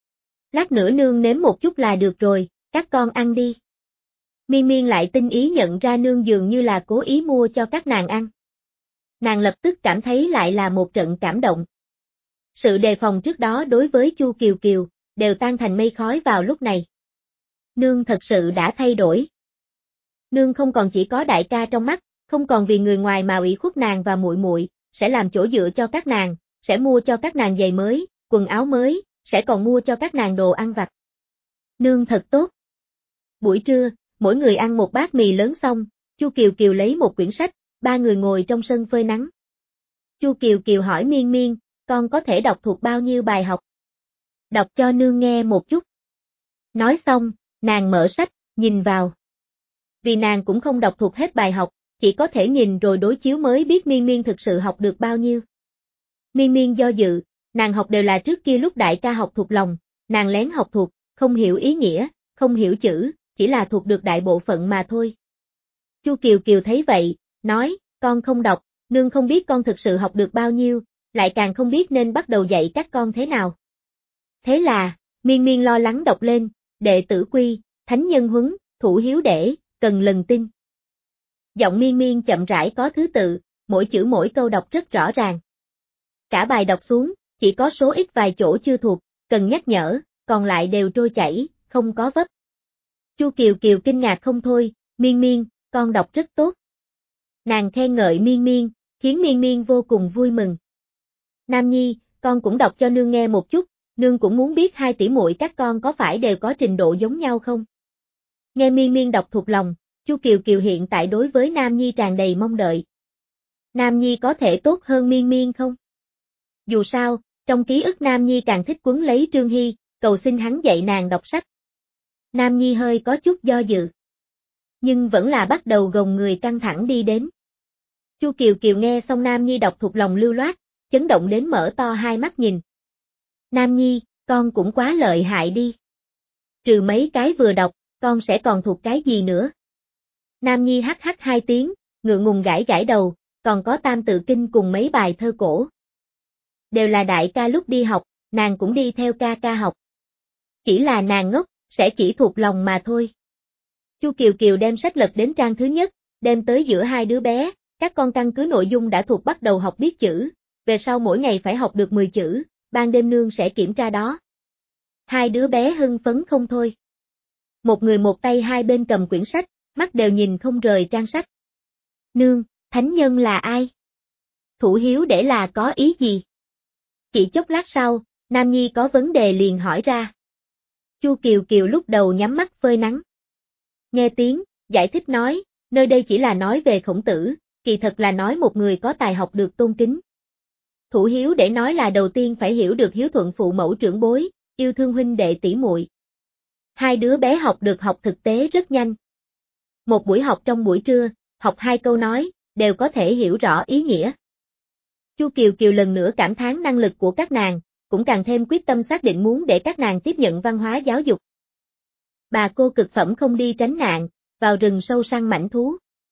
Lát nữa nương nếm một chút là được rồi, các con ăn đi. Miên Miên lại tinh ý nhận ra nương dường như là cố ý mua cho các nàng ăn. Nàng lập tức cảm thấy lại là một trận cảm động. Sự đề phòng trước đó đối với Chu Kiều Kiều, đều tan thành mây khói vào lúc này. Nương thật sự đã thay đổi. Nương không còn chỉ có đại ca trong mắt, không còn vì người ngoài mà ủy khuất nàng và muội muội, sẽ làm chỗ dựa cho các nàng, sẽ mua cho các nàng giày mới, quần áo mới, sẽ còn mua cho các nàng đồ ăn vặt. Nương thật tốt. Buổi trưa, mỗi người ăn một bát mì lớn xong, Chu Kiều Kiều lấy một quyển sách, ba người ngồi trong sân phơi nắng. Chu Kiều Kiều hỏi Miên Miên, con có thể đọc thuộc bao nhiêu bài học? Đọc cho nương nghe một chút. Nói xong, nàng mở sách, nhìn vào. Vì nàng cũng không đọc thuộc hết bài học, chỉ có thể nhìn rồi đối chiếu mới biết Miên Miên thực sự học được bao nhiêu. Miên Miên do dự, nàng học đều là trước kia lúc đại ca học thuộc lòng, nàng lén học thuộc, không hiểu ý nghĩa, không hiểu chữ, chỉ là thuộc được đại bộ phận mà thôi. Chu Kiều Kiều thấy vậy, nói, con không đọc, nương không biết con thực sự học được bao nhiêu, lại càng không biết nên bắt đầu dạy các con thế nào. Thế là, Miên Miên lo lắng đọc lên, đệ tử quy, thánh nhân huấn, thủ hiếu để, cần lần tin. Giọng Miên Miên chậm rãi có thứ tự, mỗi chữ mỗi câu đọc rất rõ ràng. Cả bài đọc xuống, chỉ có số ít vài chỗ chưa thuộc, cần nhắc nhở, còn lại đều trôi chảy, không có vấp. Chu Kiều Kiều kinh ngạc không thôi, Miên Miên, con đọc rất tốt. Nàng khen ngợi Miên Miên, khiến Miên Miên vô cùng vui mừng. Nam Nhi, con cũng đọc cho nương nghe một chút, nương cũng muốn biết hai tỷ muội các con có phải đều có trình độ giống nhau không? Nghe Miên Miên đọc thuộc lòng, Chu Kiều Kiều hiện tại đối với Nam Nhi tràn đầy mong đợi. Nam Nhi có thể tốt hơn Miên Miên không? Dù sao, trong ký ức Nam Nhi càng thích quấn lấy Trương Hy, cầu xin hắn dạy nàng đọc sách. Nam Nhi hơi có chút do dự. Nhưng vẫn là bắt đầu gồng người căng thẳng đi đến. Chu Kiều Kiều nghe xong Nam Nhi đọc thuộc lòng lưu loát, chấn động đến mở to hai mắt nhìn. Nam Nhi, con cũng quá lợi hại đi. Trừ mấy cái vừa đọc, con sẽ còn thuộc cái gì nữa? Nam Nhi hắc hắc hai tiếng, ngượng ngùng gãi gãi đầu, còn có Tam Tự Kinh cùng mấy bài thơ cổ. Đều là đại ca lúc đi học, nàng cũng đi theo ca ca học. Chỉ là nàng ngốc, sẽ chỉ thuộc lòng mà thôi. Chu Kiều Kiều đem sách lật đến trang thứ nhất, đem tới giữa hai đứa bé, các con căn cứ nội dung đã thuộc bắt đầu học biết chữ, về sau mỗi ngày phải học được mười chữ, ban đêm nương sẽ kiểm tra đó. Hai đứa bé hưng phấn không thôi. Một người một tay hai bên cầm quyển sách, mắt đều nhìn không rời trang sách. Nương, thánh nhân là ai? Thủ hiếu để là có ý gì? Chỉ chốc lát sau, Nam Nhi có vấn đề liền hỏi ra. Chu Kiều Kiều lúc đầu nhắm mắt phơi nắng. Nghe tiếng, giải thích nói, nơi đây chỉ là nói về Khổng Tử, kỳ thật là nói một người có tài học được tôn kính. Thủ hiếu để nói là đầu tiên phải hiểu được hiếu thuận phụ mẫu trưởng bối, yêu thương huynh đệ tỷ muội. Hai đứa bé học được học thực tế rất nhanh. Một buổi học trong buổi trưa, học hai câu nói, đều có thể hiểu rõ ý nghĩa. Chu Kiều Kiều lần nữa cảm thán năng lực của các nàng, cũng càng thêm quyết tâm xác định muốn để các nàng tiếp nhận văn hóa giáo dục. Bà cô cực phẩm không đi tránh nạn, vào rừng sâu săn mãnh thú.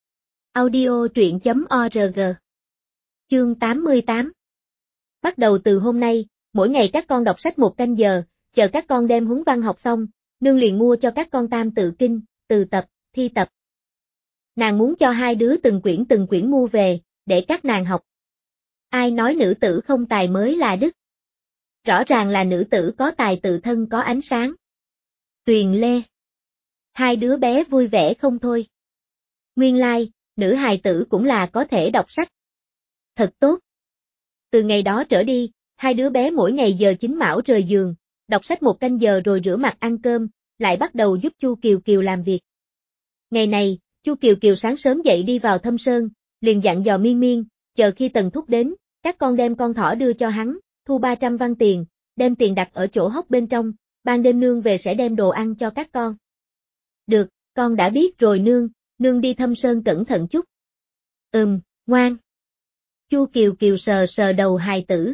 Audio truyện chấm org. Chương tám mươi tám. Bắt đầu từ hôm nay, mỗi ngày các con đọc sách một canh giờ, chờ các con đem huấn văn học xong, nương liền mua cho các con tam tự kinh, từ tập, thi tập. Nàng muốn cho hai đứa từng quyển từng quyển mua về, để các nàng học. Ai nói nữ tử không tài mới là đức? Rõ ràng là nữ tử có tài tự thân có ánh sáng. Tuyền Lê. Hai đứa bé vui vẻ không thôi. Nguyên lai, like, nữ hài tử cũng là có thể đọc sách. Thật tốt. Từ ngày đó trở đi, hai đứa bé mỗi ngày giờ chính mão rời giường, đọc sách một canh giờ rồi rửa mặt ăn cơm, lại bắt đầu giúp Chu Kiều Kiều làm việc. Ngày này, Chu Kiều Kiều sáng sớm dậy đi vào thâm sơn, liền dặn dò Miên Miên, chờ khi Tần Thúc đến, các con đem con thỏ đưa cho hắn, thu ba trăm văn tiền, đem tiền đặt ở chỗ hốc bên trong, ban đêm nương về sẽ đem đồ ăn cho các con. Được, con đã biết rồi nương, nương đi thâm sơn cẩn thận chút. Ừm, ngoan. Chu Kiều Kiều sờ sờ đầu hài tử.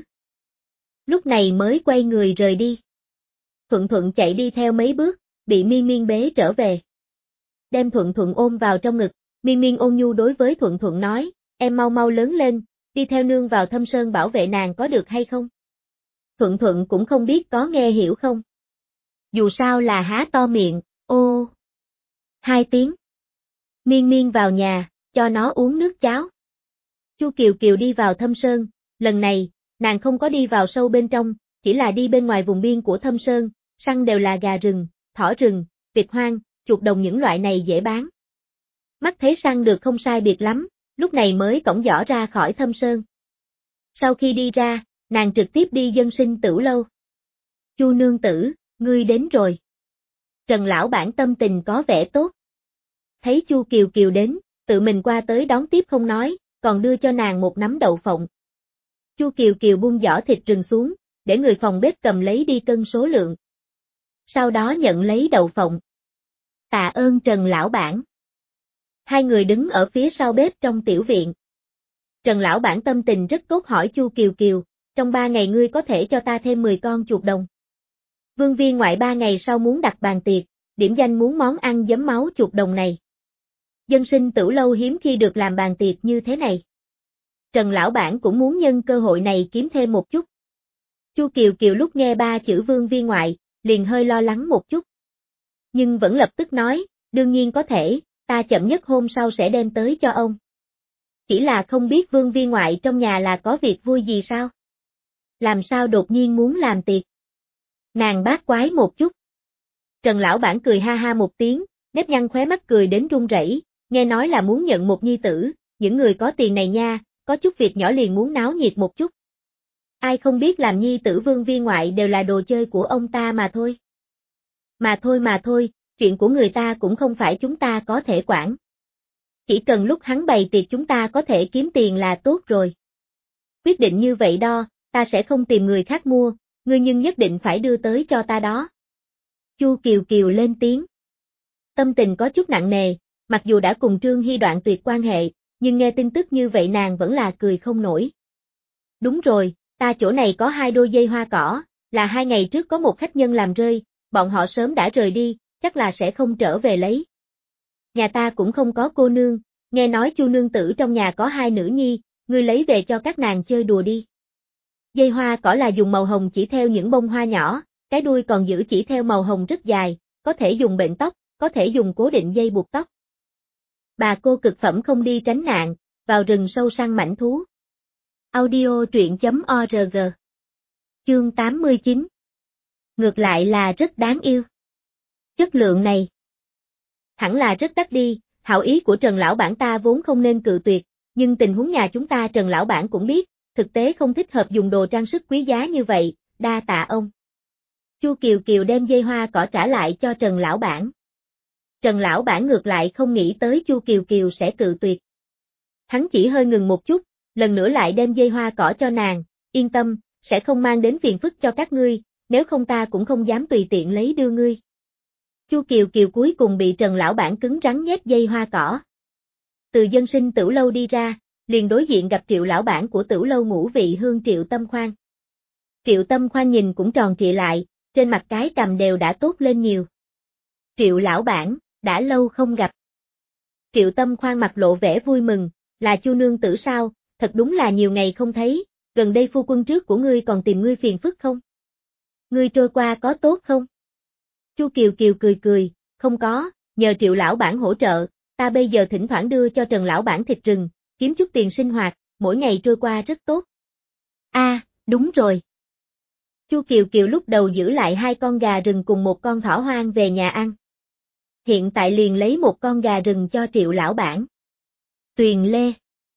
Lúc này mới quay người rời đi. Thuận Thuận chạy đi theo mấy bước, bị Miên Miên bế trở về. Đem Thuận Thuận ôm vào trong ngực, Miên Miên ôn nhu đối với Thuận Thuận nói, em mau mau lớn lên, đi theo nương vào thâm sơn bảo vệ nàng có được hay không? Thuận Thuận cũng không biết có nghe hiểu không. Dù sao là há to miệng, ô. Hai tiếng. Miên Miên vào nhà, cho nó uống nước cháo. Chu Kiều Kiều đi vào thâm sơn, lần này, nàng không có đi vào sâu bên trong, chỉ là đi bên ngoài vùng biên của thâm sơn, săn đều là gà rừng, thỏ rừng, vịt hoang, chuột đồng những loại này dễ bán. Mắt thấy săn được không sai biệt lắm, lúc này mới cõng giỏ ra khỏi thâm sơn. Sau khi đi ra, nàng trực tiếp đi dân sinh tửu lâu. Chu nương tử, ngươi đến rồi. Trần lão bản tâm tình có vẻ tốt. Thấy Chu Kiều Kiều đến, tự mình qua tới đón tiếp không nói, còn đưa cho nàng một nắm đậu phộng. Chu Kiều Kiều buông giỏ thịt rừng xuống, để người phòng bếp cầm lấy đi cân số lượng. Sau đó nhận lấy đậu phộng. Tạ ơn Trần lão bản. Hai người đứng ở phía sau bếp trong tiểu viện. Trần lão bản tâm tình rất tốt hỏi Chu Kiều Kiều, trong ba ngày ngươi có thể cho ta thêm mười con chuột đồng. Vương viên ngoại ba ngày sau muốn đặt bàn tiệc, điểm danh muốn món ăn giấm máu chuột đồng này. Dân sinh tửu lâu hiếm khi được làm bàn tiệc như thế này. Trần lão bản cũng muốn nhân cơ hội này kiếm thêm một chút. Chu Kiều Kiều lúc nghe ba chữ vương viên ngoại, liền hơi lo lắng một chút. Nhưng vẫn lập tức nói, đương nhiên có thể, ta chậm nhất hôm sau sẽ đem tới cho ông. Chỉ là không biết vương viên ngoại trong nhà là có việc vui gì sao? Làm sao đột nhiên muốn làm tiệc? Nàng bát quái một chút. Trần lão bản cười ha ha một tiếng, nếp nhăn khóe mắt cười đến run rẩy, nghe nói là muốn nhận một nhi tử, những người có tiền này nha, có chút việc nhỏ liền muốn náo nhiệt một chút. Ai không biết làm nhi tử vương viên ngoại đều là đồ chơi của ông ta mà thôi. Mà thôi mà thôi, chuyện của người ta cũng không phải chúng ta có thể quản. Chỉ cần lúc hắn bày tiệc chúng ta có thể kiếm tiền là tốt rồi. Quyết định như vậy đo, ta sẽ không tìm người khác mua, ngươi nhưng nhất định phải đưa tới cho ta đó. Chu Kiều Kiều lên tiếng. Tâm tình có chút nặng nề, mặc dù đã cùng Trương Hy đoạn tuyệt quan hệ, nhưng nghe tin tức như vậy nàng vẫn là cười không nổi. Đúng rồi, ta chỗ này có hai đôi dây hoa cỏ, là hai ngày trước có một khách nhân làm rơi, bọn họ sớm đã rời đi, chắc là sẽ không trở về lấy. Nhà ta cũng không có cô nương, nghe nói Chu nương tử trong nhà có hai nữ nhi, ngươi lấy về cho các nàng chơi đùa đi. Dây hoa cỏ là dùng màu hồng chỉ theo những bông hoa nhỏ, cái đuôi còn giữ chỉ theo màu hồng rất dài, có thể dùng bện tóc, có thể dùng cố định dây buộc tóc. Bà cô cực phẩm không đi tránh nạn, vào rừng sâu săn mãnh thú. Audio truyện chấm org. Chương tám mươi chín. Ngược lại là rất đáng yêu. Chất lượng này hẳn là rất đắt đi, hảo ý của Trần lão bản ta vốn không nên cự tuyệt, nhưng tình huống nhà chúng ta Trần lão bản cũng biết, thực tế không thích hợp dùng đồ trang sức quý giá như vậy, đa tạ ông. Chu Kiều Kiều đem dây hoa cỏ trả lại cho Trần lão bản. Trần lão bản ngược lại không nghĩ tới Chu Kiều Kiều sẽ cự tuyệt. Hắn chỉ hơi ngừng một chút, lần nữa lại đem dây hoa cỏ cho nàng, yên tâm, sẽ không mang đến phiền phức cho các ngươi, nếu không ta cũng không dám tùy tiện lấy đưa ngươi. Chu Kiều Kiều cuối cùng bị Trần lão bản cứng rắn nhét dây hoa cỏ. Từ dân sinh tửu lâu đi ra, liền đối diện gặp Triệu lão bản của tửu lâu Ngũ Vị Hương Triệu Tâm Khoan. Triệu Tâm Khoan nhìn cũng tròn trịa lại, trên mặt cái cằm đều đã tốt lên nhiều. Triệu lão bản, đã lâu không gặp. Triệu Tâm Khoan mặt lộ vẻ vui mừng, là Chu nương tử sao, thật đúng là nhiều ngày không thấy, gần đây phu quân trước của ngươi còn tìm ngươi phiền phức không? Ngươi trôi qua có tốt không? Chu Kiều Kiều cười cười, không có, nhờ Triệu lão bản hỗ trợ, ta bây giờ thỉnh thoảng đưa cho Trần lão bản thịt rừng, kiếm chút tiền sinh hoạt, mỗi ngày trôi qua rất tốt. A, à, đúng rồi. Chu Kiều Kiều lúc đầu giữ lại hai con gà rừng cùng một con thỏ hoang về nhà ăn. Hiện tại liền lấy một con gà rừng cho Triệu lão bản. Tuyền Lê.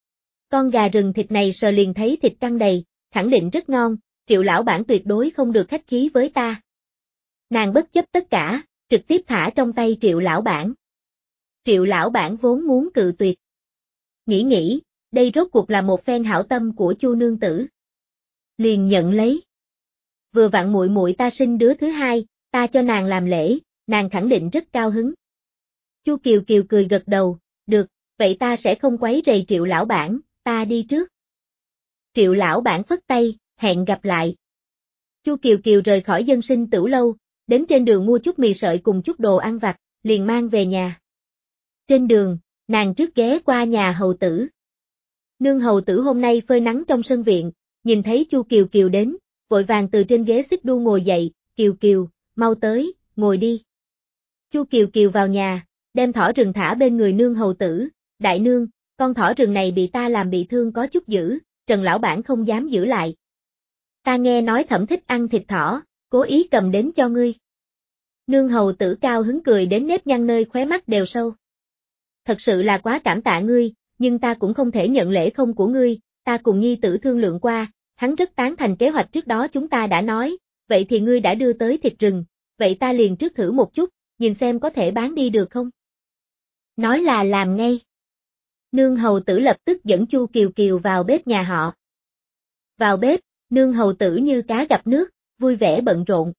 Con gà rừng thịt này sờ liền thấy thịt căng đầy, khẳng định rất ngon, Triệu lão bản tuyệt đối không được khách khí với ta. Nàng bất chấp tất cả, trực tiếp thả trong tay Triệu lão bản. Triệu lão bản vốn muốn cự tuyệt. Nghĩ nghĩ, đây rốt cuộc là một phen hảo tâm của Chu nương tử. Liền nhận lấy. Vừa vặn muội muội ta sinh đứa thứ hai, ta cho nàng làm lễ, nàng khẳng định rất cao hứng. Chu Kiều Kiều cười gật đầu, được, vậy ta sẽ không quấy rầy Triệu lão bản, ta đi trước. Triệu lão bản phất tay, hẹn gặp lại. Chu Kiều Kiều rời khỏi dân sinh tửu lâu, đến trên đường mua chút mì sợi cùng chút đồ ăn vặt, liền mang về nhà. Trên đường, nàng trước ghé qua nhà hầu tử. Nương hầu tử hôm nay phơi nắng trong sân viện, nhìn thấy Chu Kiều Kiều đến, vội vàng từ trên ghế xích đu ngồi dậy, Kiều Kiều, mau tới, ngồi đi. Chu Kiều Kiều vào nhà, đem thỏ rừng thả bên người nương hầu tử, đại nương, con thỏ rừng này bị ta làm bị thương có chút dữ, Trần lão bản không dám giữ lại. Ta nghe nói Thẩm thích ăn thịt thỏ, cố ý cầm đến cho ngươi. Nương hầu tử cao hứng cười đến nếp nhăn nơi khóe mắt đều sâu. Thật sự là quá cảm tạ ngươi, nhưng ta cũng không thể nhận lễ không của ngươi, ta cùng nhi tử thương lượng qua, hắn rất tán thành kế hoạch trước đó chúng ta đã nói, vậy thì ngươi đã đưa tới thịt rừng, vậy ta liền trước thử một chút, nhìn xem có thể bán đi được không? Nói là làm ngay. Nương hầu tử lập tức dẫn Chu Kiều Kiều vào bếp nhà họ. Vào bếp, nương hầu tử như cá gặp nước, vui vẻ bận rộn.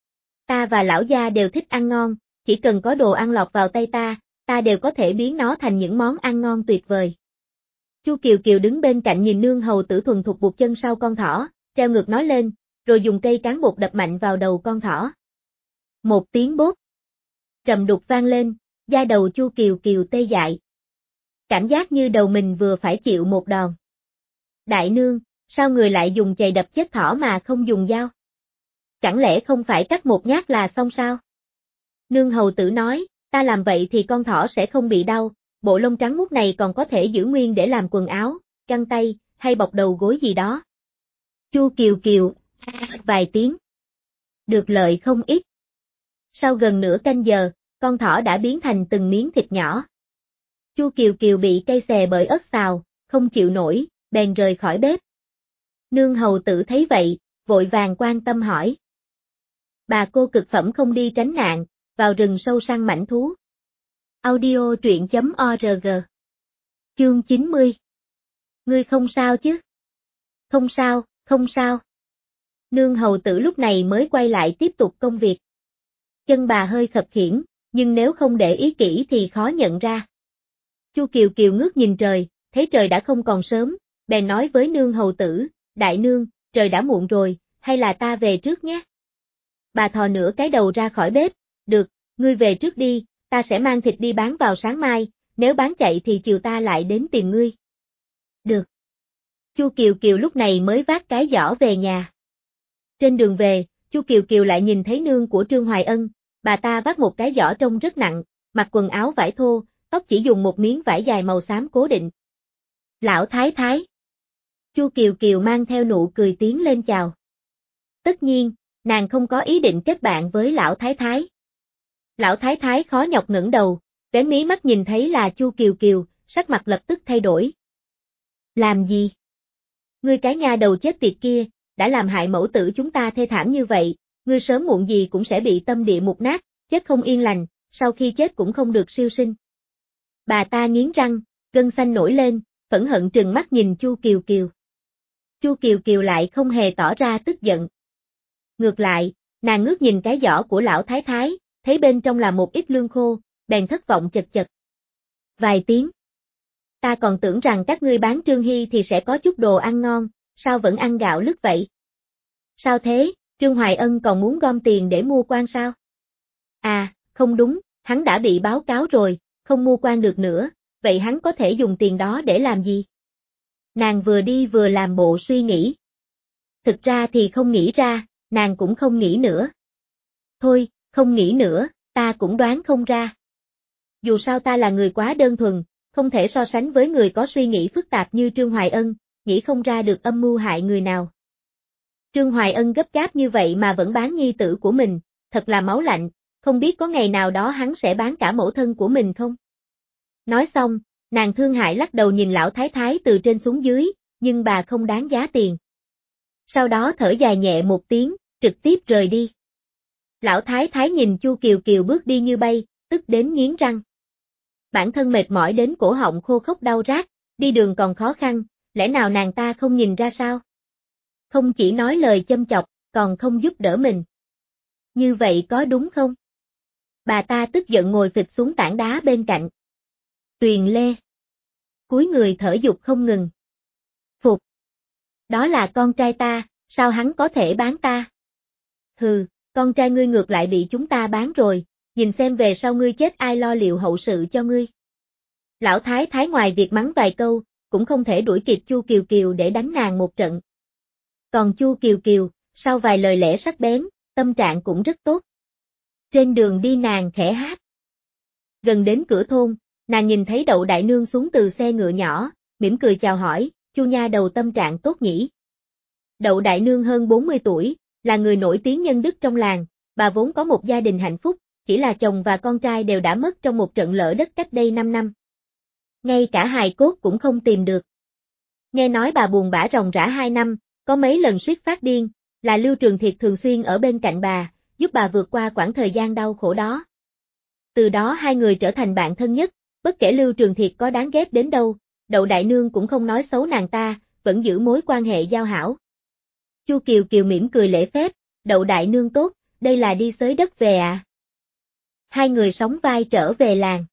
Ta và lão gia đều thích ăn ngon, chỉ cần có đồ ăn lọt vào tay ta, ta đều có thể biến nó thành những món ăn ngon tuyệt vời. Chu Kiều Kiều đứng bên cạnh nhìn nương hầu tử thuần thục buộc chân sau con thỏ, treo ngược nó lên, rồi dùng cây cán bột đập mạnh vào đầu con thỏ. Một tiếng bốp. Trầm đục vang lên, da đầu Chu Kiều Kiều tê dại. Cảm giác như đầu mình vừa phải chịu một đòn. Đại nương, sao người lại dùng chày đập chết thỏ mà không dùng dao? Chẳng lẽ không phải cắt một nhát là xong sao? Nương hầu tử nói, ta làm vậy thì con thỏ sẽ không bị đau, bộ lông trắng muốt này còn có thể giữ nguyên để làm quần áo, găng tay, hay bọc đầu gối gì đó. Chu Kiều Kiều, vài tiếng. Được lợi không ít. Sau gần nửa canh giờ, con thỏ đã biến thành từng miếng thịt nhỏ. Chu Kiều Kiều bị cay xè bởi ớt xào, không chịu nổi, bèn rời khỏi bếp. Nương hầu tử thấy vậy, vội vàng quan tâm hỏi. Bà cô cực phẩm không đi tránh nạn, vào rừng sâu săn mãnh thú. Audio truyện chấm org. Chương chín mươi. Ngươi không sao chứ? Không sao, không sao. Nương hầu tử lúc này mới quay lại tiếp tục công việc. Chân bà hơi khập khiễng, nhưng nếu không để ý kỹ thì khó nhận ra. Chu Kiều Kiều ngước nhìn trời, thấy trời đã không còn sớm, bèn nói với nương hầu tử, đại nương, trời đã muộn rồi, hay là ta về trước nhé. Bà thò nửa cái đầu ra khỏi bếp, được, ngươi về trước đi, ta sẽ mang thịt đi bán vào sáng mai, nếu bán chạy thì chiều ta lại đến tìm ngươi. Được. Chu Kiều Kiều lúc này mới vác cái giỏ về nhà. Trên đường về, Chu Kiều Kiều lại nhìn thấy nương của Trương Hoài Ân, bà ta vác một cái giỏ trông rất nặng, mặc quần áo vải thô, tóc chỉ dùng một miếng vải dài màu xám cố định. Lão Thái Thái. Chu Kiều Kiều mang theo nụ cười tiến lên chào. Tất nhiên, nàng không có ý định kết bạn với Lão Thái Thái. Lão Thái Thái khó nhọc ngẩng đầu, vén mí mắt nhìn thấy là Chu Kiều Kiều, sắc mặt lập tức thay đổi. Làm gì? Ngươi cái nha đầu chết tiệt kia, đã làm hại mẫu tử chúng ta thê thảm như vậy, ngươi sớm muộn gì cũng sẽ bị tâm địa mục nát, chết không yên lành, sau khi chết cũng không được siêu sinh. Bà ta nghiến răng, gân xanh nổi lên, phẫn hận trừng mắt nhìn Chu Kiều Kiều. Chu Kiều Kiều lại không hề tỏ ra tức giận. Ngược lại, nàng ngước nhìn cái giỏ của Lão Thái Thái, thấy bên trong là một ít lương khô, bèn thất vọng chật chật. Vài tiếng. Ta còn tưởng rằng các ngươi bán Trương Hy thì sẽ có chút đồ ăn ngon, sao vẫn ăn gạo lứt vậy? Sao thế, Trương Hoài Ân còn muốn gom tiền để mua quan sao? À, không đúng, hắn đã bị báo cáo rồi, không mua quan được nữa, vậy hắn có thể dùng tiền đó để làm gì? Nàng vừa đi vừa làm bộ suy nghĩ. Thực ra thì không nghĩ ra, nàng cũng không nghĩ nữa. Thôi, không nghĩ nữa, ta cũng đoán không ra. Dù sao ta là người quá đơn thuần, không thể so sánh với người có suy nghĩ phức tạp như Trương Hoài Ân, nghĩ không ra được âm mưu hại người nào. Trương Hoài Ân gấp gáp như vậy mà vẫn bán nhi tử của mình, thật là máu lạnh, không biết có ngày nào đó hắn sẽ bán cả mẫu thân của mình không? Nói xong, nàng thương hại lắc đầu nhìn lão thái thái từ trên xuống dưới, nhưng bà không đáng giá tiền. Sau đó thở dài nhẹ một tiếng, trực tiếp rời đi. Lão thái thái nhìn Chu Kiều Kiều bước đi như bay, tức đến nghiến răng. Bản thân mệt mỏi đến cổ họng khô khốc đau rát, đi đường còn khó khăn, lẽ nào nàng ta không nhìn ra sao? Không chỉ nói lời châm chọc, còn không giúp đỡ mình. Như vậy có đúng không? Bà ta tức giận ngồi phịch xuống tảng đá bên cạnh. Tuyền Lê. Cúi người thở dục không ngừng. Phục. Đó là con trai ta, sao hắn có thể bán ta? Hừ, con trai ngươi ngược lại bị chúng ta bán rồi, nhìn xem về sau ngươi chết ai lo liệu hậu sự cho ngươi. Lão thái thái ngoài việc mắng vài câu, cũng không thể đuổi kịp Chu Kiều Kiều để đánh nàng một trận. Còn Chu Kiều Kiều, sau vài lời lẽ sắc bén, tâm trạng cũng rất tốt. Trên đường đi nàng khẽ hát. Gần đến cửa thôn, nàng nhìn thấy Đậu Đại Nương xuống từ xe ngựa nhỏ, mỉm cười chào hỏi, Chu nha đầu tâm trạng tốt nhỉ. Đậu Đại Nương hơn bốn mươi tuổi, là người nổi tiếng nhân đức trong làng, bà vốn có một gia đình hạnh phúc, chỉ là chồng và con trai đều đã mất trong một trận lở đất cách đây năm năm. Ngay cả hài cốt cũng không tìm được. Nghe nói bà buồn bã ròng rã hai năm, có mấy lần suýt phát điên, là Lưu Trường Thiệt thường xuyên ở bên cạnh bà, giúp bà vượt qua quãng thời gian đau khổ đó. Từ đó hai người trở thành bạn thân nhất, bất kể Lưu Trường Thiệt có đáng ghét đến đâu, Đậu Đại Nương cũng không nói xấu nàng ta, vẫn giữ mối quan hệ giao hảo. Chu Kiều Kiều mỉm cười lễ phép, Đậu Đại Nương tốt, đây là đi xới đất về à? Hai người sóng vai trở về làng.